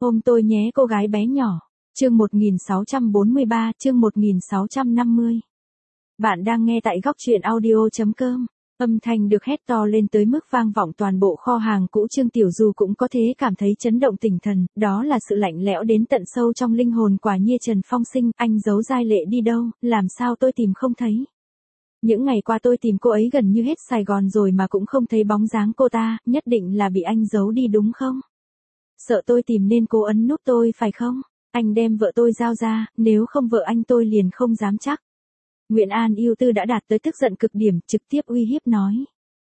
Ôm tôi nhé cô gái bé nhỏ. Chương 1643, chương 1650. Bạn đang nghe tại góc truyện audio.com. Âm thanh được hét to lên tới mức vang vọng toàn bộ kho hàng cũ. Trương Tiểu Du cũng có thế cảm thấy chấn động tinh thần, đó là sự lạnh lẽo đến tận sâu trong linh hồn. Quả nhiên Trần Phong Sinh, anh giấu Giai Lệ đi đâu, làm sao tôi tìm không thấy. Những ngày qua tôi tìm cô ấy gần như hết Sài Gòn rồi mà cũng không thấy bóng dáng cô ta, nhất định là bị anh giấu đi đúng không? Sợ tôi tìm nên cô ấn nút tôi phải không? Anh đem vợ tôi giao ra, nếu không vợ anh tôi liền không dám chắc. Nguyễn An yêu tư đã đạt tới tức giận cực điểm, trực tiếp uy hiếp nói.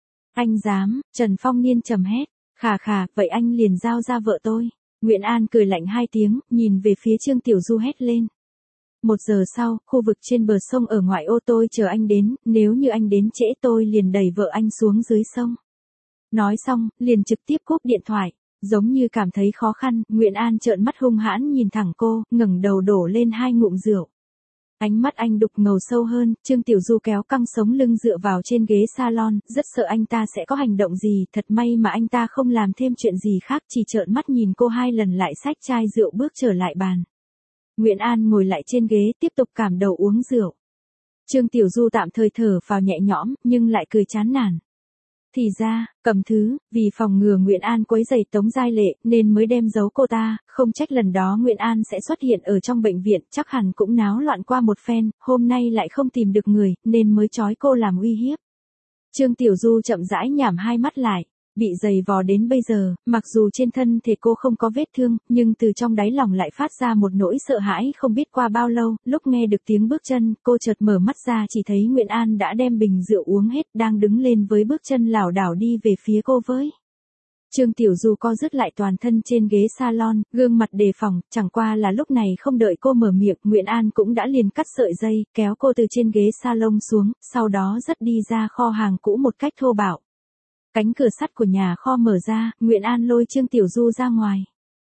Anh dám, Trần Phong Niên trầm hét, khà, vậy anh liền giao ra vợ tôi. Nguyễn An cười lạnh hai tiếng, nhìn về phía Trương Tiểu Du hét lên. 1 giờ sau, khu vực trên bờ sông ở ngoại ô tôi chờ anh đến, nếu như anh đến trễ tôi liền đẩy vợ anh xuống dưới sông. Nói xong, liền trực tiếp cúp điện thoại. Giống như cảm thấy khó khăn, Nguyễn An trợn mắt hung hãn nhìn thẳng cô, ngẩng đầu đổ lên 2 ngụm rượu. Ánh mắt anh đục ngầu sâu hơn, Trương Tiểu Du kéo căng sống lưng dựa vào trên ghế salon, rất sợ anh ta sẽ có hành động gì, thật may mà anh ta không làm thêm chuyện gì khác, chỉ trợn mắt nhìn cô 2 lần lại xách chai rượu bước trở lại bàn. Nguyễn An ngồi lại trên ghế tiếp tục cảm đầu uống rượu. Trương Tiểu Du tạm thời thở vào nhẹ nhõm, nhưng lại cười chán nản. Thì ra, Cầm Thứ, vì phòng ngừa Nguyễn An quấy rầy Tống Giai Lệ, nên mới đem giấu cô ta, không trách lần đó Nguyễn An sẽ xuất hiện ở trong bệnh viện, chắc hẳn cũng náo loạn qua một phen, hôm nay lại không tìm được người, nên mới trói cô làm uy hiếp. Trương Tiểu Du chậm rãi nhắm hai mắt lại, bị giày vò đến bây giờ, mặc dù trên thân thể cô không có vết thương, nhưng từ trong đáy lòng lại phát ra một nỗi sợ hãi không biết qua bao lâu, lúc nghe được tiếng bước chân, cô chợt mở mắt ra chỉ thấy Nguyễn An đã đem bình rượu uống hết, đang đứng lên với bước chân lảo đảo đi về phía cô với. Trương Tiểu Du co rút lại toàn thân trên ghế salon, gương mặt đề phòng, chẳng qua là lúc này không đợi cô mở miệng, Nguyễn An cũng đã liền cắt sợi dây, kéo cô từ trên ghế salon xuống, sau đó dắt đi ra kho hàng cũ một cách thô bạo. Cánh cửa sắt của nhà kho mở ra, Nguyễn An lôi Trương Tiểu Du ra ngoài.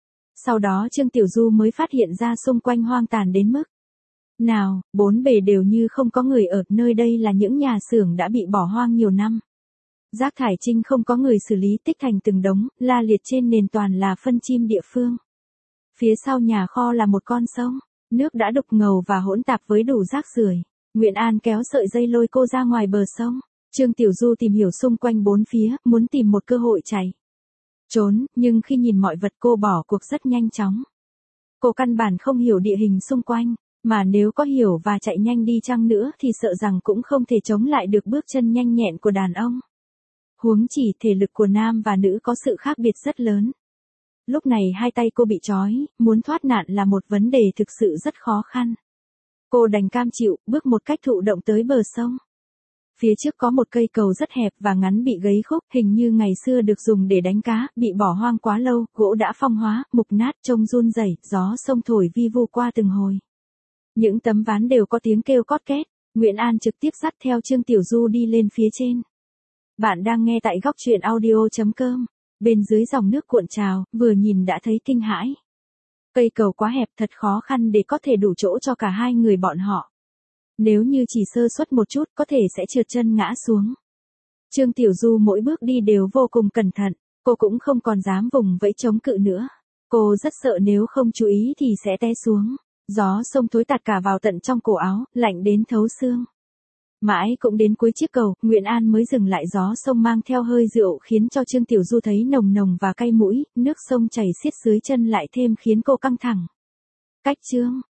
Sau đó Trương Tiểu Du mới phát hiện ra xung quanh hoang tàn đến mức nào, 4 bề đều như không có người ở, nơi đây là những nhà xưởng đã bị bỏ hoang nhiều năm. Rác thải trinh không có người xử lý tích thành từng đống, la liệt trên nền toàn là phân chim địa phương. Phía sau nhà kho là một con sông, nước đã đục ngầu và hỗn tạp với đủ rác rưởi. Nguyễn An kéo sợi dây lôi cô ra ngoài bờ sông. Trương Tiểu Du tìm hiểu xung quanh 4 phía, muốn tìm một cơ hội chạy trốn, nhưng khi nhìn mọi vật cô bỏ cuộc rất nhanh chóng. Cô căn bản không hiểu địa hình xung quanh, mà nếu có hiểu và chạy nhanh đi chăng nữa thì sợ rằng cũng không thể chống lại được bước chân nhanh nhẹn của đàn ông. Huống chỉ thể lực của nam và nữ có sự khác biệt rất lớn. Lúc này 2 tay cô bị trói, muốn thoát nạn là một vấn đề thực sự rất khó khăn. Cô đành cam chịu, bước một cách thụ động tới bờ sông. Phía trước có một cây cầu rất hẹp và ngắn bị gãy khúc, hình như ngày xưa được dùng để đánh cá, bị bỏ hoang quá lâu, gỗ đã phong hóa, mục nát, trông run rẩy, gió sông thổi vi vu qua từng hồi. Những tấm ván đều có tiếng kêu cót két. Nguyễn An trực tiếp dắt theo Trương Tiểu Du đi lên phía trên. Bạn đang nghe tại góc truyện audio.com. Bên dưới dòng nước cuộn trào, vừa nhìn đã thấy kinh hãi. Cây cầu quá hẹp, thật khó khăn để có thể đủ chỗ cho cả 2 người bọn họ. Nếu như chỉ sơ suất một chút có thể sẽ trượt chân ngã xuống. Trương Tiểu Du mỗi bước đi đều vô cùng cẩn thận, cô cũng không còn dám vùng vẫy chống cự nữa. Cô rất sợ nếu không chú ý thì sẽ té xuống. Gió sông thối tạt cả vào tận trong cổ áo, lạnh đến thấu xương. Mãi cũng đến cuối chiếc cầu, Nguyễn An mới dừng lại, gió sông mang theo hơi rượu khiến cho Trương Tiểu Du thấy nồng nồng và cay mũi, nước sông chảy xiết dưới chân lại thêm khiến cô căng thẳng. Cách Trương